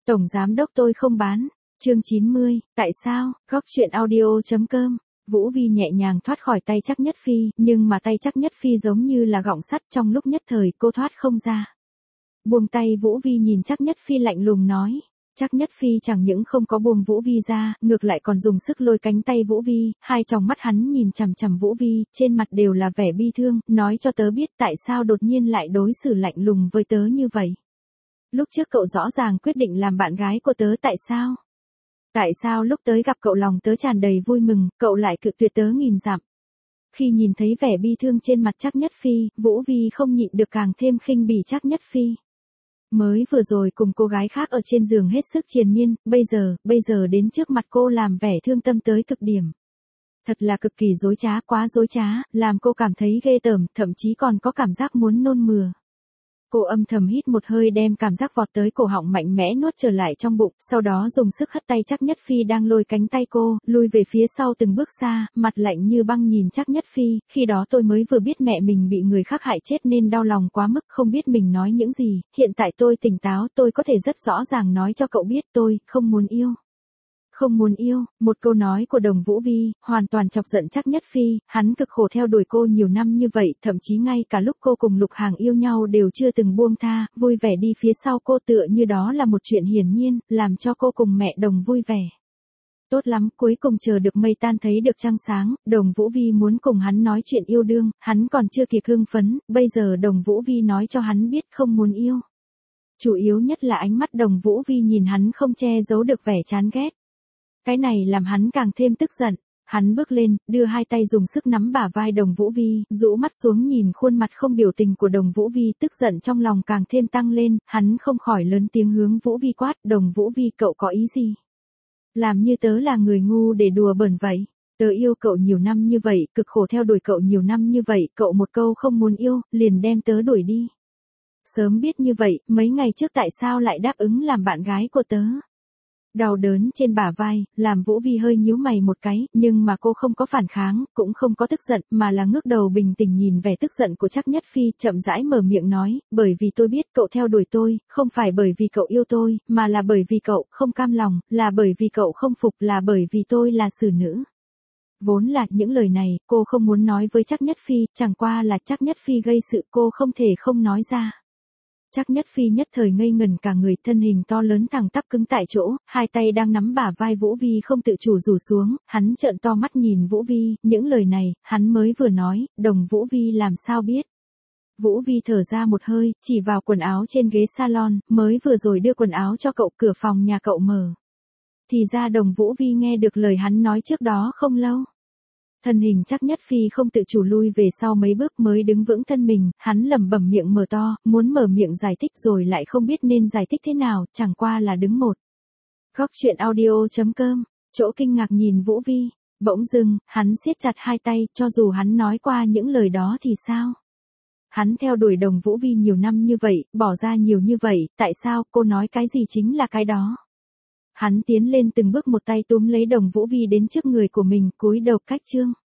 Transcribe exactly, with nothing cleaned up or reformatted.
Tổng giám đốc tôi không bán. Chương chín mươi, tại sao? Góc truyện audio.com. Vũ Vi nhẹ nhàng thoát khỏi tay Trác Nhất Phi, nhưng mà tay Trác Nhất Phi giống như là gọng sắt, trong lúc nhất thời cô thoát không ra. Buông tay Vũ Vi nhìn Trác Nhất Phi lạnh lùng nói. Trác Nhất Phi chẳng những không có buông Vũ Vi ra, ngược lại còn dùng sức lôi cánh tay Vũ Vi, hai tròng mắt hắn nhìn chằm chằm Vũ Vi, trên mặt đều là vẻ bi thương, nói cho tớ biết tại sao đột nhiên lại đối xử lạnh lùng với tớ như vậy. Lúc trước cậu rõ ràng quyết định làm bạn gái của tớ, tại sao? Tại sao lúc tới gặp cậu lòng tớ tràn đầy vui mừng, cậu lại cự tuyệt tớ nghìn dặm? Khi nhìn thấy vẻ bi thương trên mặt Trác Nhất Phi, Vũ Vi không nhịn được càng thêm khinh bỉ Trác Nhất Phi. Mới vừa rồi cùng cô gái khác ở trên giường hết sức triền miên, bây giờ, bây giờ đến trước mặt cô làm vẻ thương tâm tới cực điểm. Thật là cực kỳ dối trá, quá dối trá, làm cô cảm thấy ghê tởm, thậm chí còn có cảm giác muốn nôn mửa. Cô âm thầm hít một hơi đem cảm giác vọt tới cổ họng mạnh mẽ nuốt trở lại trong bụng, sau đó dùng sức hất tay Trác Nhất Phi đang lôi cánh tay cô, lui về phía sau từng bước xa, mặt lạnh như băng nhìn Trác Nhất Phi, khi đó tôi mới vừa biết mẹ mình bị người khác hại chết nên đau lòng quá mức không biết mình nói những gì, hiện tại tôi tỉnh táo, tôi có thể rất rõ ràng nói cho cậu biết tôi không muốn yêu. Không muốn yêu, một câu nói của Đồng Vũ Vi, hoàn toàn chọc giận Trác Nhất Phi, hắn cực khổ theo đuổi cô nhiều năm như vậy, thậm chí ngay cả lúc cô cùng Lục Hàng yêu nhau đều chưa từng buông tha, vui vẻ đi phía sau cô tựa như đó là một chuyện hiển nhiên, làm cho cô cùng mẹ Đồng vui vẻ. Tốt lắm, cuối cùng chờ được mây tan thấy được trăng sáng, Đồng Vũ Vi muốn cùng hắn nói chuyện yêu đương, hắn còn chưa kịp hưng phấn, bây giờ Đồng Vũ Vi nói cho hắn biết không muốn yêu. Chủ yếu nhất là ánh mắt Đồng Vũ Vi nhìn hắn không che giấu được vẻ chán ghét. Cái này làm hắn càng thêm tức giận, hắn bước lên, đưa hai tay dùng sức nắm bả vai Đồng Vũ Vi, rũ mắt xuống nhìn khuôn mặt không biểu tình của Đồng Vũ Vi, tức giận trong lòng càng thêm tăng lên, hắn không khỏi lớn tiếng hướng Vũ Vi quát, Đồng Vũ Vi cậu có ý gì? Làm như tớ là người ngu để đùa bẩn vậy, tớ yêu cậu nhiều năm như vậy, cực khổ theo đuổi cậu nhiều năm như vậy, cậu một câu không muốn yêu, liền đem tớ đuổi đi. Sớm biết như vậy, mấy ngày trước tại sao lại đáp ứng làm bạn gái của tớ? Đau đớn trên bả vai, làm Vũ Vi hơi nhíu mày một cái, nhưng mà cô không có phản kháng, cũng không có tức giận, mà là ngước đầu bình tĩnh nhìn vẻ tức giận của Trác Nhất Phi, chậm rãi mở miệng nói, bởi vì tôi biết cậu theo đuổi tôi, không phải bởi vì cậu yêu tôi, mà là bởi vì cậu không cam lòng, là bởi vì cậu không phục, là bởi vì tôi là xử nữ. Vốn là những lời này, cô không muốn nói với Trác Nhất Phi, chẳng qua là Trác Nhất Phi gây sự cô không thể không nói ra. Trác Nhất Phi nhất thời ngây ngẩn cả người, thân hình to lớn thẳng tắp cứng tại chỗ, hai tay đang nắm bả vai Vũ Vi không tự chủ rủ xuống, hắn trợn to mắt nhìn Vũ Vi, những lời này, hắn mới vừa nói, Đồng Vũ Vi làm sao biết. Vũ Vi thở ra một hơi, chỉ vào quần áo trên ghế salon, mới vừa rồi đưa quần áo cho cậu, cửa phòng nhà cậu mở. Thì ra Đồng Vũ Vi nghe được lời hắn nói trước đó không lâu. Thân hình Trác Nhất Phi không tự chủ lui về sau mấy bước mới đứng vững thân mình, hắn lẩm bẩm miệng mở to, muốn mở miệng giải thích rồi lại không biết nên giải thích thế nào, chẳng qua là đứng một. Góc truyện audio.com, chỗ kinh ngạc nhìn Vũ Vi, bỗng dưng, hắn siết chặt hai tay, cho dù hắn nói qua những lời đó thì sao? Hắn theo đuổi Đồng Vũ Vi nhiều năm như vậy, bỏ ra nhiều như vậy, tại sao cô nói cái gì chính là cái đó? Hắn tiến lên từng bước một tay túm lấy Đồng Vũ Vi đến trước người của mình, cúi đầu cách chương.